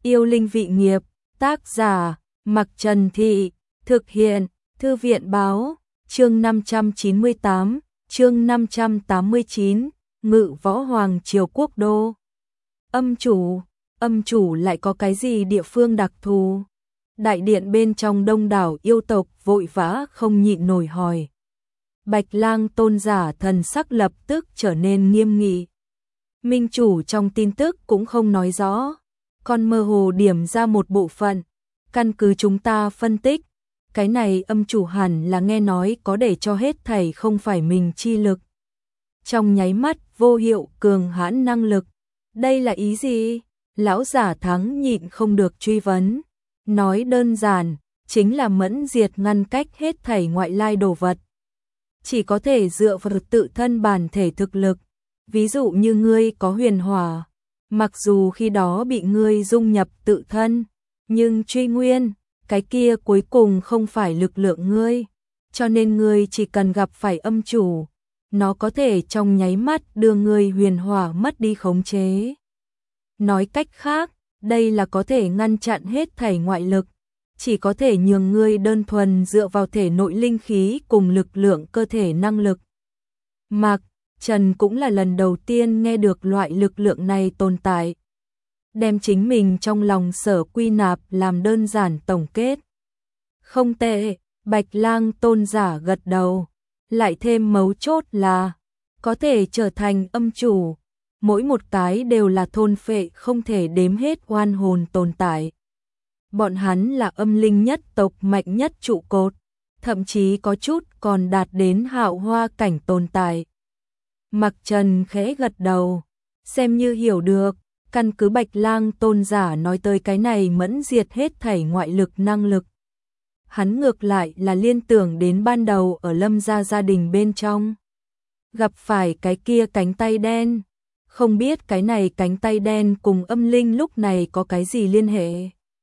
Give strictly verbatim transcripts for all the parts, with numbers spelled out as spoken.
Yêu linh vị nghiệp, tác giả, Mặc Trần Thị, thực hiện, Thư viện báo, chương năm trăm chín mươi tám, chương năm trăm tám mươi chín, Ngự Võ Hoàng Triều Quốc Đô. Âm chủ, âm chủ lại có cái gì địa phương đặc thù? Đại điện bên trong đông đảo yêu tộc vội vã không nhịn nổi hỏi. Bạch Lang tôn giả thần sắc lập tức trở nên nghiêm nghị. Minh chủ trong tin tức cũng không nói rõ, còn mơ hồ điểm ra một bộ phận. Căn cứ chúng ta phân tích, cái này âm chủ hẳn là nghe nói có để cho hết thảy không phải mình chi lực. Trong nháy mắt vô hiệu cường hãn năng lực. Đây là ý gì? Lão giả thắng nhịn không được truy vấn. Nói đơn giản, chính là mẫn diệt ngăn cách hết thảy ngoại lai đồ vật. Chỉ có thể dựa vào tự thân bản thể thực lực. Ví dụ như ngươi có huyền hỏa, mặc dù khi đó bị ngươi dung nhập tự thân, nhưng truy nguyên, cái kia cuối cùng không phải lực lượng ngươi, cho nên ngươi chỉ cần gặp phải âm chủ, nó có thể trong nháy mắt đưa ngươi huyền hỏa mất đi khống chế. Nói cách khác, đây là có thể ngăn chặn hết thảy ngoại lực, chỉ có thể nhường ngươi đơn thuần dựa vào thể nội linh khí cùng lực lượng cơ thể năng lực. Mạc Trần cũng là lần đầu tiên nghe được loại lực lượng này tồn tại. Đem chính mình trong lòng sở quy nạp làm đơn giản tổng kết. Không tệ, Bạch Lang tôn giả gật đầu. Lại thêm mấu chốt là, có thể trở thành âm chủ. Mỗi một cái đều là thôn phệ không thể đếm hết oan hồn tồn tại. Bọn hắn là âm linh nhất tộc mạnh nhất trụ cột. Thậm chí có chút còn đạt đến hạo hoa cảnh tồn tại. Mặc Trần khẽ gật đầu, xem như hiểu được, căn cứ Bạch Lang tôn giả nói tới cái này mẫn diệt hết thảy ngoại lực năng lực. Hắn ngược lại là liên tưởng đến ban đầu ở Lâm gia gia đình bên trong. Gặp phải cái kia cánh tay đen, không biết cái này cánh tay đen cùng âm linh lúc này có cái gì liên hệ.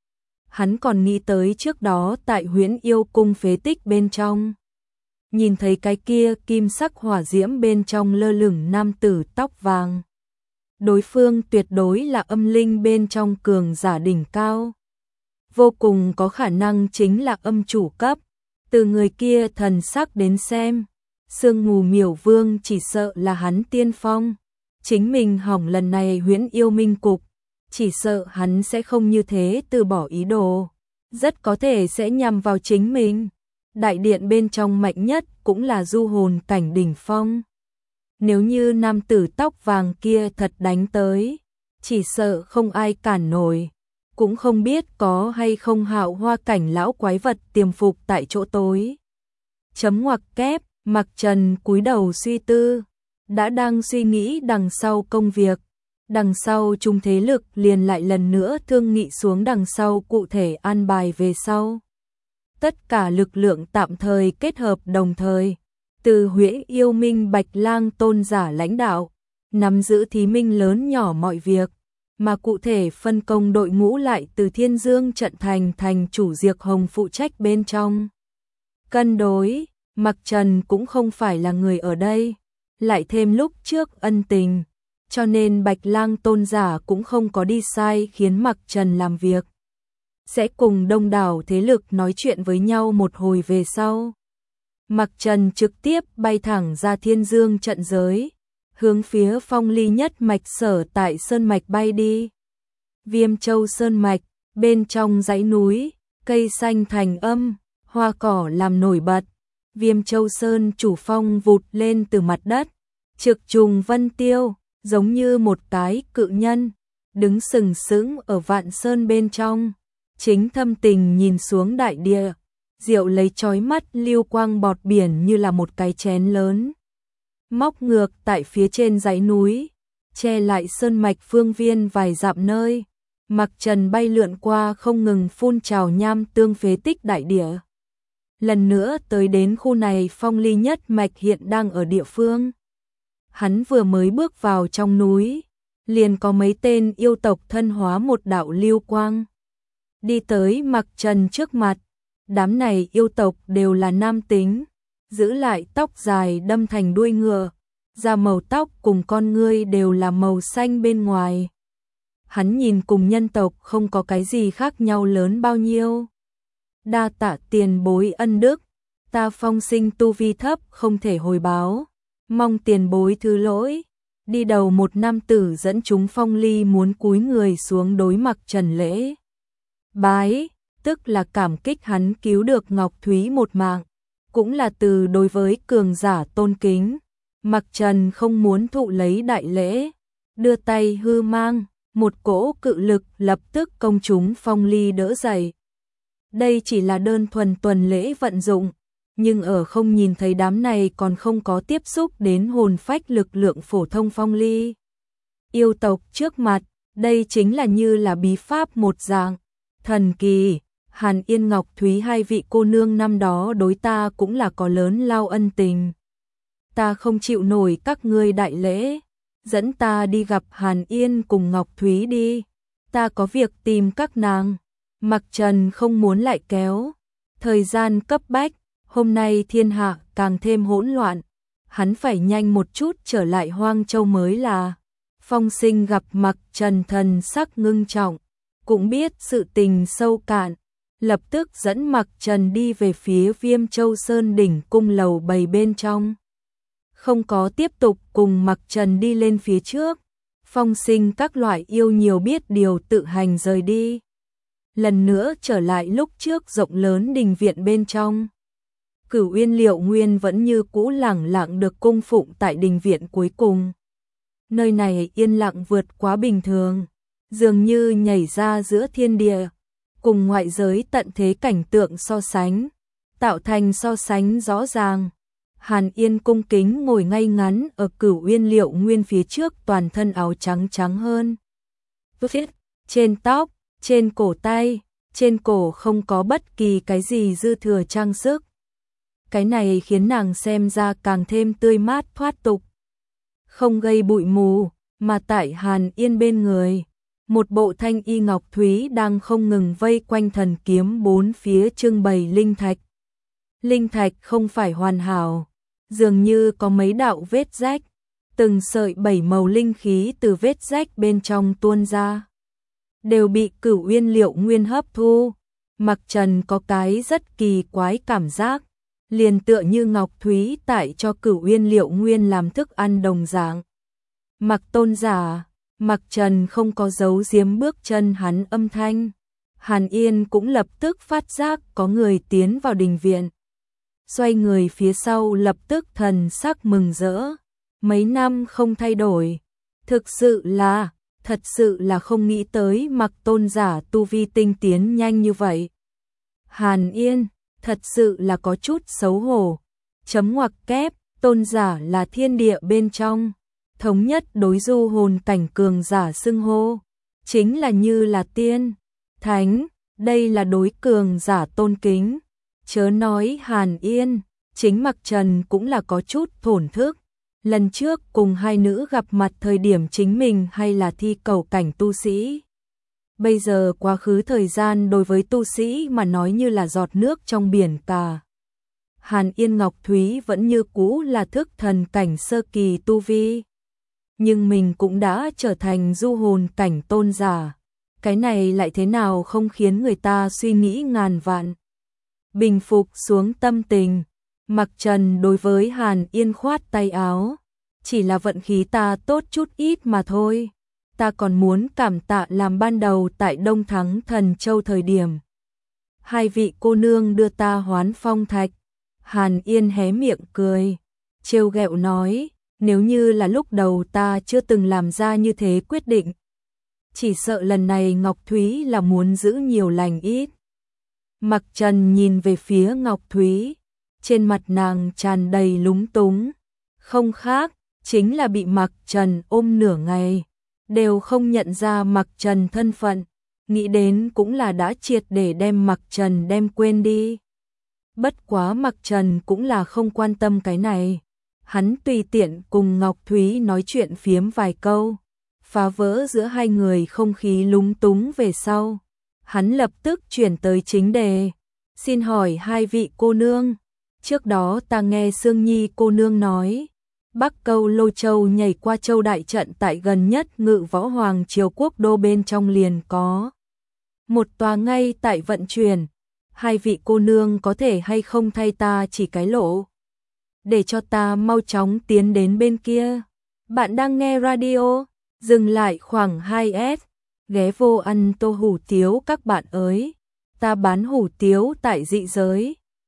Hắn còn nghĩ tới trước đó tại Huyễn Yêu Cung phế tích bên trong. Nhìn thấy cái kia kim sắc hỏa diễm bên trong lơ lửng nam tử tóc vàng. Đối phương tuyệt đối là âm linh bên trong cường giả đỉnh cao. Vô cùng có khả năng chính là âm chủ cấp. Từ người kia thần sắc đến xem, sương mù miểu vương chỉ sợ là hắn tiên phong. Chính mình hỏng lần này Huyễn Yêu Minh Cục, chỉ sợ hắn sẽ không như thế từ bỏ ý đồ. Rất có thể sẽ nhằm vào chính mình. Đại điện bên trong mạnh nhất cũng là du hồn cảnh đỉnh phong. Nếu như nam tử tóc vàng kia thật đánh tới, chỉ sợ không ai cản nổi. Cũng không biết có hay không hạo hoa cảnh lão quái vật tiềm phục tại chỗ tối. Chấm ngoặc kép, Mặc Trần cúi đầu suy tư. Đã đang suy nghĩ đằng sau công việc. Đằng sau chung thế lực liền lại lần nữa thương nghị xuống đằng sau cụ thể an bài về sau. Tất cả lực lượng tạm thời kết hợp đồng thời, từ Huyễn Yêu Minh Bạch Lang tôn giả lãnh đạo, nắm giữ thí minh lớn nhỏ mọi việc, mà cụ thể phân công đội ngũ lại từ Thiên Dương trận thành thành chủ Diệp Hồng phụ trách bên trong. Cân đối, Mặc Trần cũng không phải là người ở đây, lại thêm lúc trước ân tình, cho nên Bạch Lang tôn giả cũng không có đi sai khiến Mặc Trần làm việc. Sẽ cùng đông đảo thế lực nói chuyện với nhau một hồi về sau. Mặc Trần trực tiếp bay thẳng ra Thiên Dương trận giới, hướng phía Phong Ly nhất mạch sở tại Sơn Mạch bay đi. Viêm Châu Sơn Mạch, bên trong dãy núi, cây xanh thành âm, hoa cỏ làm nổi bật. Viêm Châu Sơn chủ phong vụt lên từ mặt đất, trực trùng vân tiêu, giống như một cái cự nhân, đứng sừng sững ở Vạn Sơn bên trong. Chính thâm tình nhìn xuống đại địa, diệu lấy chói mắt lưu quang bọt biển như là một cái chén lớn. Móc ngược tại phía trên dãy núi, che lại sơn mạch phương viên vài dặm nơi. Mặc Trần bay lượn qua không ngừng phun trào nham tương phế tích đại địa. Lần nữa tới đến khu này Phong Ly nhất mạch hiện đang ở địa phương. Hắn vừa mới bước vào trong núi, liền có mấy tên yêu tộc thân hóa một đạo lưu quang. Đi tới Mặc Trần trước mặt, đám này yêu tộc đều là nam tính, giữ lại tóc dài đâm thành đuôi ngựa, da màu tóc cùng con ngươi đều là màu xanh bên ngoài. hắn nhìn cùng nhân tộc không có cái gì khác nhau lớn bao nhiêu. Đa tạ tiền bối ân đức, ta Phong Sinh tu vi thấp không thể hồi báo, mong tiền bối thứ lỗi. Đi đầu một nam tử dẫn chúng Phong Ly muốn cúi người xuống đối Mặc Trần lễ bái, tức là cảm kích hắn cứu được Ngọc Thúy một mạng, cũng là từ đối với cường giả tôn kính. Mặc Trần không muốn thụ lấy đại lễ, đưa tay hư mang, một cỗ cự lực lập tức công chúng Phong Ly đỡ dậy. Đây chỉ là đơn thuần tuần lễ vận dụng, nhưng ở không nhìn thấy đám này còn không có tiếp xúc đến hồn phách lực lượng phổ thông Phong Ly yêu tộc trước mặt, đây chính là như là bí pháp một dạng thần kỳ. Hàn Yên Ngọc Thúy hai vị cô nương năm đó đối ta cũng là có lớn lao ân tình, ta không chịu nổi các ngươi đại lễ, dẫn ta đi gặp Hàn Yên cùng Ngọc Thúy đi, ta có việc tìm các nàng. Mặc Trần không muốn lại kéo thời gian cấp bách, hôm nay thiên hạ càng thêm hỗn loạn, hắn phải nhanh một chút trở lại Hoang Châu mới là. Phong Sinh gặp Mặc Trần thần sắc ngưng trọng, cũng biết sự tình sâu cạn, lập tức dẫn Mặc Trần đi về phía Viêm Châu Sơn đỉnh cung lầu bầy bên trong. Không có tiếp tục cùng Mặc Trần đi lên phía trước, Phong Sinh các loại yêu nhiều biết điều tự hành rời đi. Lần nữa trở lại lúc trước rộng lớn đình viện bên trong. Cửu Uyên Liệu Nguyên vẫn như cũ lẳng lặng được cung phụng tại đình viện cuối cùng. Nơi này yên lặng vượt quá bình thường, dường như nhảy ra giữa thiên địa, cùng ngoại giới tận thế cảnh tượng so sánh, tạo thành so sánh rõ ràng. Hàn Yên cung kính ngồi ngay ngắn ở Cửu Uyên Liệu Nguyên phía trước, toàn thân áo trắng trắng hơn. Trên tóc, trên cổ tay, trên cổ không có bất kỳ cái gì dư thừa trang sức. Cái này khiến nàng xem ra càng thêm tươi mát thoát tục, không gây bụi mù, mà tại Hàn Yên bên người, một bộ thanh y Ngọc Thúy đang không ngừng vây quanh thần kiếm bốn phía trưng bày linh thạch. Linh thạch không phải hoàn hảo, dường như có mấy đạo vết rách, từng sợi bảy màu linh khí từ vết rách bên trong tuôn ra, đều bị Cửu Uyên Liệu Nguyên hấp thu. Mặc Trần có cái rất kỳ quái cảm giác, liền tựa như Ngọc Thúy tại cho Cửu Uyên Liệu Nguyên làm thức ăn đồng dạng. Mặc tôn giả, Mặc Trần không có giấu giếm bước chân hắn âm thanh. Hàn Yên cũng lập tức phát giác có người tiến vào đình viện. Xoay người phía sau lập tức thần sắc mừng rỡ. Mấy năm không thay đổi, thực sự là, thật sự là không nghĩ tới Mặc tôn giả tu vi tinh tiến nhanh như vậy. Hàn Yên, thật sự là có chút xấu hổ. Chấm ngoặc kép, tôn giả là thiên địa bên trong, thống nhất đối du hồn cảnh cường giả xưng hô, chính là như là tiên, thánh, đây là đối cường giả tôn kính. Chớ nói Hàn Yên, chính Mặc Trần cũng là có chút thổn thức. Lần trước cùng hai nữ gặp mặt thời điểm chính mình hay là thi cầu cảnh tu sĩ. Bây giờ quá khứ thời gian đối với tu sĩ mà nói như là giọt nước trong biển cả. Hàn Yên Ngọc Thúy vẫn như cũ là thức thần cảnh sơ kỳ tu vi, nhưng mình cũng đã trở thành du hồn cảnh tôn giả. Cái này lại thế nào không khiến người ta suy nghĩ ngàn vạn. Bình phục xuống tâm tình, Mặc Trần đối với Hàn Yên khoát tay áo, chỉ là vận khí ta tốt chút ít mà thôi. Ta còn muốn cảm tạ làm ban đầu tại Đông Thắng Thần Châu thời điểm. Hai vị cô nương đưa ta hoán phong thạch. Hàn Yên hé miệng cười, trêu ghẹo nói, nếu như là lúc đầu ta chưa từng làm ra như thế quyết định, chỉ sợ lần này Ngọc Thúy là muốn giữ nhiều lành ít. Mặc Trần nhìn về phía Ngọc Thúy, trên mặt nàng tràn đầy lúng túng, không khác, chính là bị Mặc Trần ôm nửa ngày, đều không nhận ra Mặc Trần thân phận, nghĩ đến cũng là đã triệt để đem Mặc Trần đem quên đi. Bất quá Mặc Trần cũng là không quan tâm cái này, hắn tùy tiện cùng Ngọc Thúy nói chuyện phiếm vài câu, phá vỡ giữa hai người không khí lúng túng về sau. Hắn lập tức chuyển tới chính đề, xin hỏi hai vị cô nương, trước đó ta nghe Sương Nhi cô nương nói, Bắc Câu Lô Châu nhảy qua châu đại trận tại gần nhất Ngự Võ Hoàng Triều Quốc đô bên trong liền có một tòa ngay tại vận chuyển. Hai vị cô nương có thể hay không thay ta chỉ cái lộ, để cho ta mau chóng tiến đến bên kia. Bạn đang nghe radio, dừng lại khoảng hai s, ghé vô ăn tô hủ tiếu các bạn ơi. Ta bán hủ tiếu tại dị giới.